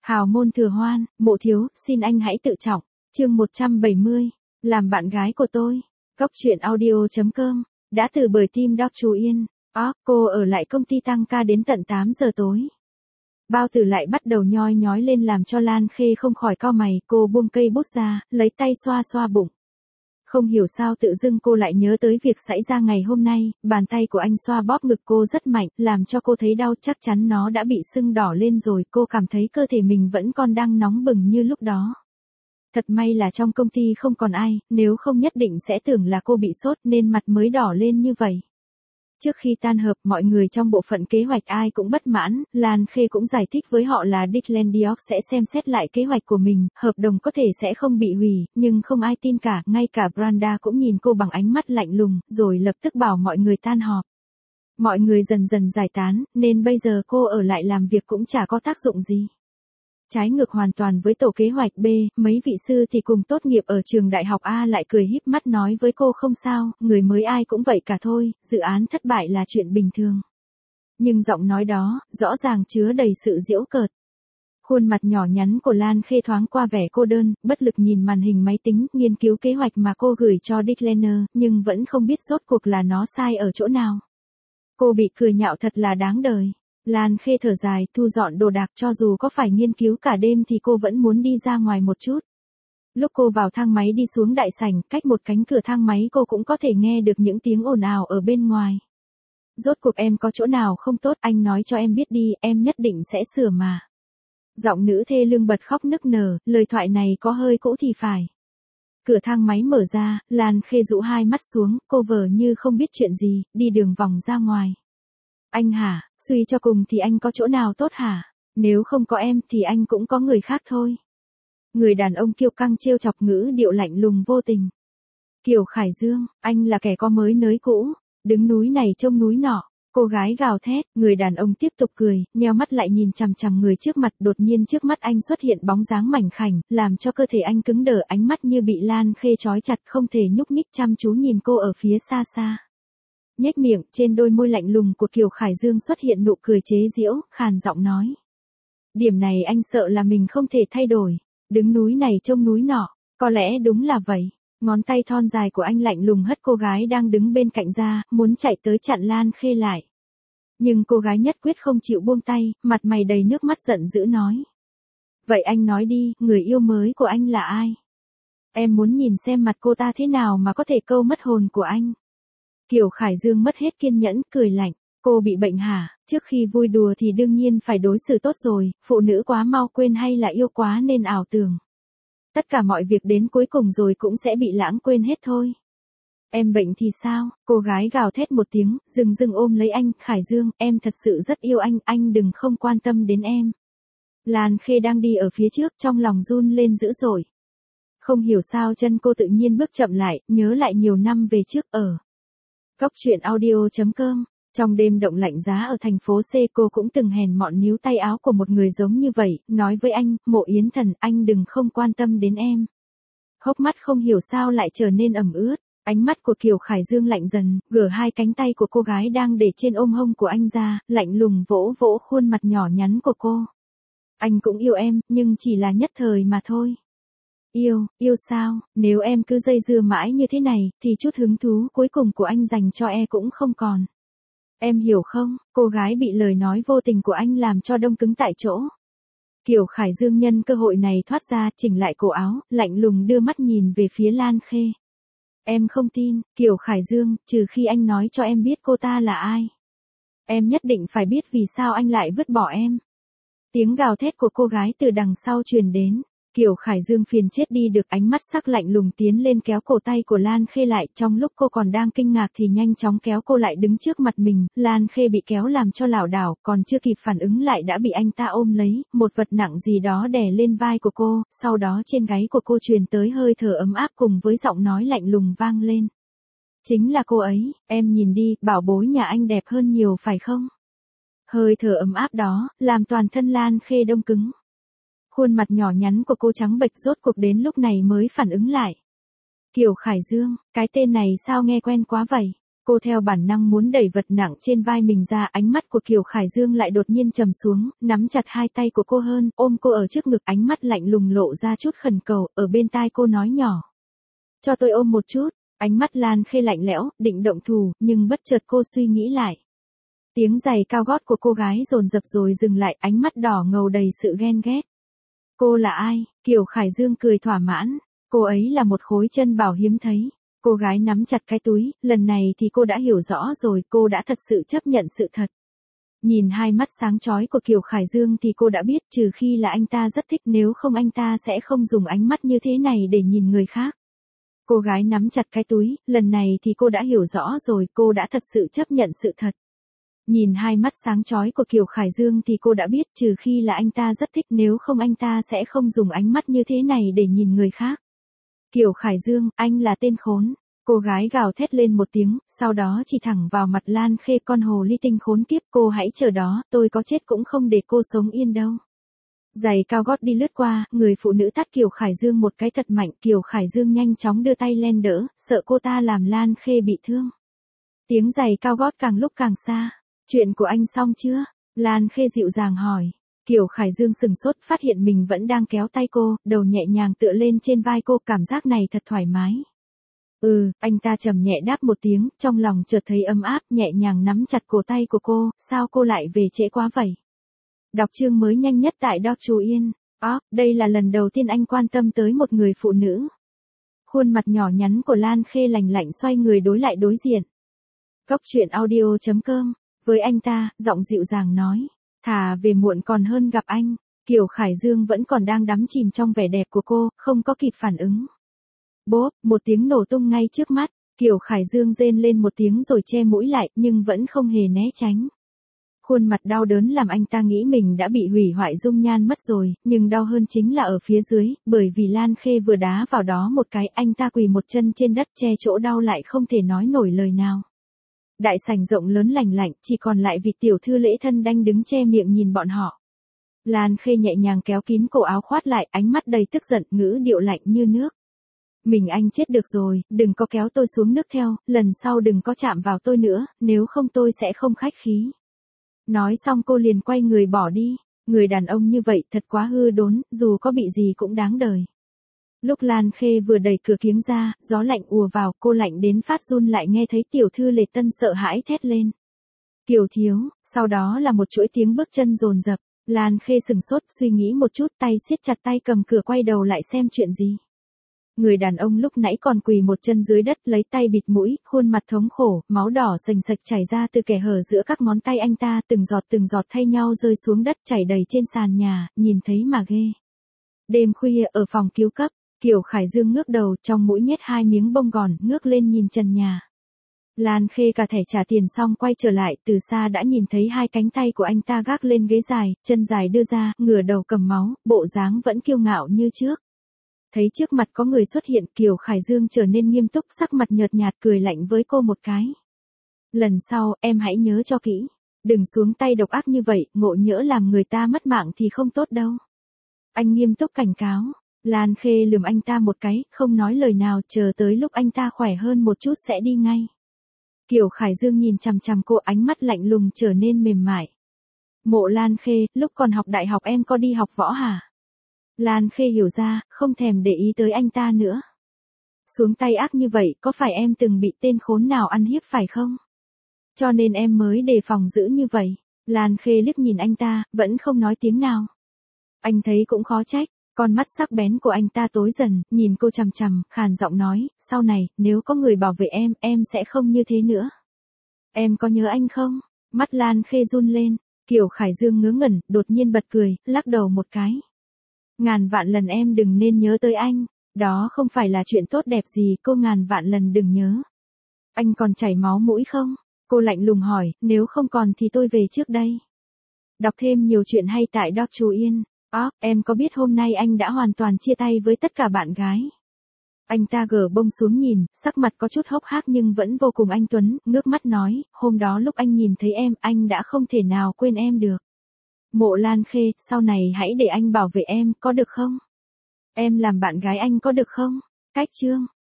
Hào môn thừa hoan, mộ thiếu, xin anh hãy tự trọng. Chương 170, làm bạn gái của tôi. Góc truyện audio.com, đã từ bởi team Doc Chú Yên. Cô ở lại công ty tăng ca đến tận 8 giờ tối. Bao tử lại bắt đầu nhoi nhói lên làm cho Lan Khê không khỏi cau mày, cô buông cây bút ra, lấy tay xoa xoa bụng. Không hiểu sao tự dưng cô lại nhớ tới việc xảy ra ngày hôm nay, bàn tay của anh xoa bóp ngực cô rất mạnh, làm cho cô thấy đau, chắc chắn nó đã bị sưng đỏ lên rồi, cô cảm thấy cơ thể mình vẫn còn đang nóng bừng như lúc đó. Thật may là trong công ty không còn ai, nếu không nhất định sẽ tưởng là cô bị sốt nên mặt mới đỏ lên như vậy. Trước khi tan họp, mọi người trong bộ phận kế hoạch ai cũng bất mãn, Lan Khê cũng giải thích với họ là Declan Diop sẽ xem xét lại kế hoạch của mình, hợp đồng có thể sẽ không bị hủy, nhưng không ai tin cả, ngay cả Branda cũng nhìn cô bằng ánh mắt lạnh lùng, rồi lập tức bảo mọi người tan họp. Mọi người dần dần giải tán, nên bây giờ cô ở lại làm việc cũng chả có tác dụng gì. Trái ngược hoàn toàn với tổ kế hoạch B, mấy vị sư thì cùng tốt nghiệp ở trường đại học A lại cười híp mắt nói với cô không sao, người mới ai cũng vậy cả thôi, dự án thất bại là chuyện bình thường. Nhưng giọng nói đó, rõ ràng chứa đầy sự giễu cợt. Khuôn mặt nhỏ nhắn của Lan Khê thoáng qua vẻ cô đơn, bất lực nhìn màn hình máy tính, nghiên cứu kế hoạch mà cô gửi cho Declan, nhưng vẫn không biết rốt cuộc là nó sai ở chỗ nào. Cô bị cười nhạo thật là đáng đời. Lan Khê thở dài, thu dọn đồ đạc, cho dù có phải nghiên cứu cả đêm thì cô vẫn muốn đi ra ngoài một chút. Lúc cô vào thang máy đi xuống đại sảnh, cách một cánh cửa thang máy cô cũng có thể nghe được những tiếng ồn ào ở bên ngoài. Rốt cuộc em có chỗ nào không tốt, anh nói cho em biết đi, em nhất định sẽ sửa mà. Giọng nữ thê lương bật khóc nức nở, lời thoại này có hơi cũ thì phải. Cửa thang máy mở ra, Lan Khê rũ hai mắt xuống, cô vờ như không biết chuyện gì, đi đường vòng ra ngoài. Anh hả, suy cho cùng thì anh có chỗ nào tốt hả? Nếu không có em thì anh cũng có người khác thôi. Người đàn ông kiêu căng trêu chọc, ngữ điệu lạnh lùng vô tình. Kiều Khải Dương, anh là kẻ có mới nới cũ, đứng núi này trông núi nọ. Cô gái gào thét, người đàn ông tiếp tục cười, nheo mắt lại nhìn chằm chằm người trước mặt, đột nhiên trước mắt anh xuất hiện bóng dáng mảnh khảnh, làm cho cơ thể anh cứng đờ, ánh mắt như bị Lan Khê trói chặt, không thể nhúc nhích, chăm chú nhìn cô ở phía xa xa. Nhếch miệng, trên đôi môi lạnh lùng của Kiều Khải Dương xuất hiện nụ cười chế giễu, khàn giọng nói. Điểm này anh sợ là mình không thể thay đổi, đứng núi này trông núi nọ, có lẽ đúng là vậy. Ngón tay thon dài của anh lạnh lùng hất cô gái đang đứng bên cạnh ra, muốn chạy tới chặn Lan Khê lại. Nhưng cô gái nhất quyết không chịu buông tay, mặt mày đầy nước mắt giận dữ nói. Vậy anh nói đi, người yêu mới của anh là ai? Em muốn nhìn xem mặt cô ta thế nào mà có thể câu mất hồn của anh. Kiều Khải Dương mất hết kiên nhẫn, cười lạnh. Cô bị bệnh hả? Trước khi vui đùa thì đương nhiên phải đối xử tốt rồi, phụ nữ quá mau quên hay là yêu quá nên ảo tưởng. Tất cả mọi việc đến cuối cùng rồi cũng sẽ bị lãng quên hết thôi. Em bệnh thì sao? Cô gái gào thét một tiếng, dừng ôm lấy anh. Khải Dương, em thật sự rất yêu anh đừng không quan tâm đến em. Lan Khê đang đi ở phía trước, trong lòng run lên dữ dội. Không hiểu sao chân cô tự nhiên bước chậm lại, nhớ lại nhiều năm về trước ở. Góc truyện audio.com, trong đêm động lạnh giá ở thành phố C, cô cũng từng hèn mọn níu tay áo của một người giống như vậy, nói với anh, Mộ Yến Thần, anh đừng không quan tâm đến em. Hốc mắt không hiểu sao lại trở nên ẩm ướt, ánh mắt của Kiều Khải Dương lạnh dần, gỡ hai cánh tay của cô gái đang để trên ôm hông của anh ra, lạnh lùng vỗ vỗ khuôn mặt nhỏ nhắn của cô. Anh cũng yêu em, nhưng chỉ là nhất thời mà thôi. Yêu sao, nếu em cứ dây dưa mãi như thế này, thì chút hứng thú cuối cùng của anh dành cho em cũng không còn. Em hiểu không, cô gái bị lời nói vô tình của anh làm cho đông cứng tại chỗ. Kiều Khải Dương nhân cơ hội này thoát ra, chỉnh lại cổ áo, lạnh lùng đưa mắt nhìn về phía Lan Khê. Em không tin, Kiều Khải Dương, trừ khi anh nói cho em biết cô ta là ai. Em nhất định phải biết vì sao anh lại vứt bỏ em. Tiếng gào thét của cô gái từ đằng sau truyền đến. Kiều Khải Dương phiền chết đi được, ánh mắt sắc lạnh lùng tiến lên kéo cổ tay của Lan Khê lại, trong lúc cô còn đang kinh ngạc thì nhanh chóng kéo cô lại đứng trước mặt mình, Lan Khê bị kéo làm cho lảo đảo, còn chưa kịp phản ứng lại đã bị anh ta ôm lấy, một vật nặng gì đó đè lên vai của cô, sau đó trên gáy của cô truyền tới hơi thở ấm áp cùng với giọng nói lạnh lùng vang lên. Chính là cô ấy, em nhìn đi, bảo bối nhà anh đẹp hơn nhiều phải không? Hơi thở ấm áp đó, làm toàn thân Lan Khê đông cứng. Khuôn mặt nhỏ nhắn của cô trắng bệch, rốt cuộc đến lúc này mới phản ứng lại. Kiều Khải Dương, cái tên này sao nghe quen quá vậy? Cô theo bản năng muốn đẩy vật nặng trên vai mình ra, ánh mắt của Kiều Khải Dương lại đột nhiên trầm xuống, nắm chặt hai tay của cô hơn, ôm cô ở trước ngực, ánh mắt lạnh lùng lộ ra chút khẩn cầu, ở bên tai cô nói nhỏ. Cho tôi ôm một chút, ánh mắt Lan Khê lạnh lẽo, định động thủ, nhưng bất chợt cô suy nghĩ lại. Tiếng giày cao gót của cô gái dồn dập rồi dừng lại, ánh mắt đỏ ngầu đầy sự ghen ghét. Cô là ai? Kiều Khải Dương cười thỏa mãn, cô ấy là một khối chân bảo hiếm thấy. Cô gái nắm chặt cái túi, lần này thì cô đã hiểu rõ rồi, cô đã thật sự chấp nhận sự thật. Nhìn hai mắt sáng chói của Kiều Khải Dương thì cô đã biết, trừ khi là anh ta rất thích, nếu không anh ta sẽ không dùng ánh mắt như thế này để nhìn người khác. Cô gái nắm chặt cái túi, lần này thì cô đã hiểu rõ rồi, cô đã thật sự chấp nhận sự thật. Nhìn hai mắt sáng chói của Kiều Khải Dương thì cô đã biết, trừ khi là anh ta rất thích, nếu không anh ta sẽ không dùng ánh mắt như thế này để nhìn người khác. Kiều Khải Dương, anh là tên khốn. Cô gái gào thét lên một tiếng, sau đó chỉ thẳng vào mặt Lan Khê, con hồ ly tinh khốn kiếp, cô hãy chờ đó, tôi có chết cũng không để cô sống yên đâu. Giày cao gót đi lướt qua, người phụ nữ tát Kiều Khải Dương một cái thật mạnh, Kiều Khải Dương nhanh chóng đưa tay lên đỡ, sợ cô ta làm Lan Khê bị thương. Tiếng giày cao gót càng lúc càng xa. Chuyện của anh xong chưa? Lan Khê dịu dàng hỏi. Kiều Khải Dương sừng sốt, phát hiện mình vẫn đang kéo tay cô, đầu nhẹ nhàng tựa lên trên vai cô, cảm giác này thật thoải mái. Anh ta trầm nhẹ đáp một tiếng, trong lòng chợt thấy ấm áp, nhẹ nhàng nắm chặt cổ tay của cô, sao cô lại về trễ quá vậy? Đọc chương mới nhanh nhất tại Doc Chú Yên. Đây là lần đầu tiên anh quan tâm tới một người phụ nữ. Khuôn mặt nhỏ nhắn của Lan Khê lành lạnh xoay người đối lại đối diện. Góc truyện audio.com, với anh ta, giọng dịu dàng nói. Thà về muộn còn hơn gặp anh. Kiều Khải Dương vẫn còn đang đắm chìm trong vẻ đẹp của cô, không có kịp phản ứng. Bốp, một tiếng nổ tung ngay trước mắt, Kiều Khải Dương rên lên một tiếng rồi che mũi lại, nhưng vẫn không hề né tránh. Khuôn mặt đau đớn làm anh ta nghĩ mình đã bị hủy hoại dung nhan mất rồi, nhưng đau hơn chính là ở phía dưới, bởi vì Lan Khê vừa đá vào đó một cái, anh ta quỳ một chân trên đất che chỗ đau lại không thể nói nổi lời nào. Đại sảnh rộng lớn lành lạnh, chỉ còn lại vị tiểu thư Lễ Thân Đanh đứng che miệng nhìn bọn họ. Lan Khê nhẹ nhàng kéo kín cổ áo khoát lại, ánh mắt đầy tức giận, ngữ điệu lạnh như nước. Mình anh chết được rồi, đừng có kéo tôi xuống nước theo, lần sau đừng có chạm vào tôi nữa, nếu không tôi sẽ không khách khí. Nói xong cô liền quay người bỏ đi, người đàn ông như vậy thật quá hư đốn, dù có bị gì cũng đáng đời. Lúc Lan Khê vừa đẩy cửa kiếng ra, gió lạnh ùa vào, cô lạnh đến phát run lại nghe thấy tiểu thư Lệ Tân sợ hãi thét lên. Kiều thiếu, sau đó là một chuỗi tiếng bước chân dồn dập, Lan Khê sừng sốt suy nghĩ một chút, tay siết chặt tay cầm cửa quay đầu lại xem chuyện gì. Người đàn ông lúc nãy còn quỳ một chân dưới đất lấy tay bịt mũi, khuôn mặt thống khổ, máu đỏ sành sạch chảy ra từ kẽ hở giữa các ngón tay anh ta, từng giọt thay nhau rơi xuống đất chảy đầy trên sàn nhà, nhìn thấy mà ghê. Đêm khuya ở phòng cứu cấp, Kiều Khải Dương ngước đầu, trong mũi nhét hai miếng bông gòn, ngước lên nhìn trần nhà. Lan Khê cả thẻ trả tiền xong quay trở lại, từ xa đã nhìn thấy hai cánh tay của anh ta gác lên ghế dài, chân dài đưa ra, ngửa đầu cầm máu, bộ dáng vẫn kiêu ngạo như trước. Thấy trước mặt có người xuất hiện, Kiều Khải Dương trở nên nghiêm túc, sắc mặt nhợt nhạt cười lạnh với cô một cái. Lần sau, em hãy nhớ cho kỹ. Đừng xuống tay độc ác như vậy, ngộ nhỡ làm người ta mất mạng thì không tốt đâu. Anh nghiêm túc cảnh cáo. Lan Khê lườm anh ta một cái, không nói lời nào, chờ tới lúc anh ta khỏe hơn một chút sẽ đi ngay. Kiều Khải Dương nhìn chằm chằm cô, ánh mắt lạnh lùng trở nên mềm mại. Mộ Lan Khê, lúc còn học đại học em có đi học võ hả? Lan Khê hiểu ra, không thèm để ý tới anh ta nữa. Xuống tay ác như vậy, có phải em từng bị tên khốn nào ăn hiếp phải không? Cho nên em mới đề phòng dữ như vậy. Lan Khê liếc nhìn anh ta, vẫn không nói tiếng nào. Anh thấy cũng khó trách, con mắt sắc bén của anh ta tối dần, nhìn cô chằm chằm, khàn giọng nói, sau này, nếu có người bảo vệ em sẽ không như thế nữa. Em có nhớ anh không? Mắt Lan Khê run lên, Kiều Khải Dương ngớ ngẩn, đột nhiên bật cười, lắc đầu một cái. Ngàn vạn lần em đừng nên nhớ tới anh, đó không phải là chuyện tốt đẹp gì, cô ngàn vạn lần đừng nhớ. Anh còn chảy máu mũi không? Cô lạnh lùng hỏi, nếu không còn thì tôi về trước đây. Đọc thêm nhiều chuyện hay tại Doc Chú Yên. Em có biết hôm nay anh đã hoàn toàn chia tay với tất cả bạn gái? Anh ta gỡ bông xuống nhìn, sắc mặt có chút hốc hác nhưng vẫn vô cùng anh tuấn, ngước mắt nói, hôm đó lúc anh nhìn thấy em, anh đã không thể nào quên em được. Mộ Lan Khê, sau này hãy để anh bảo vệ em, có được không? Em làm bạn gái anh có được không? Cách chương.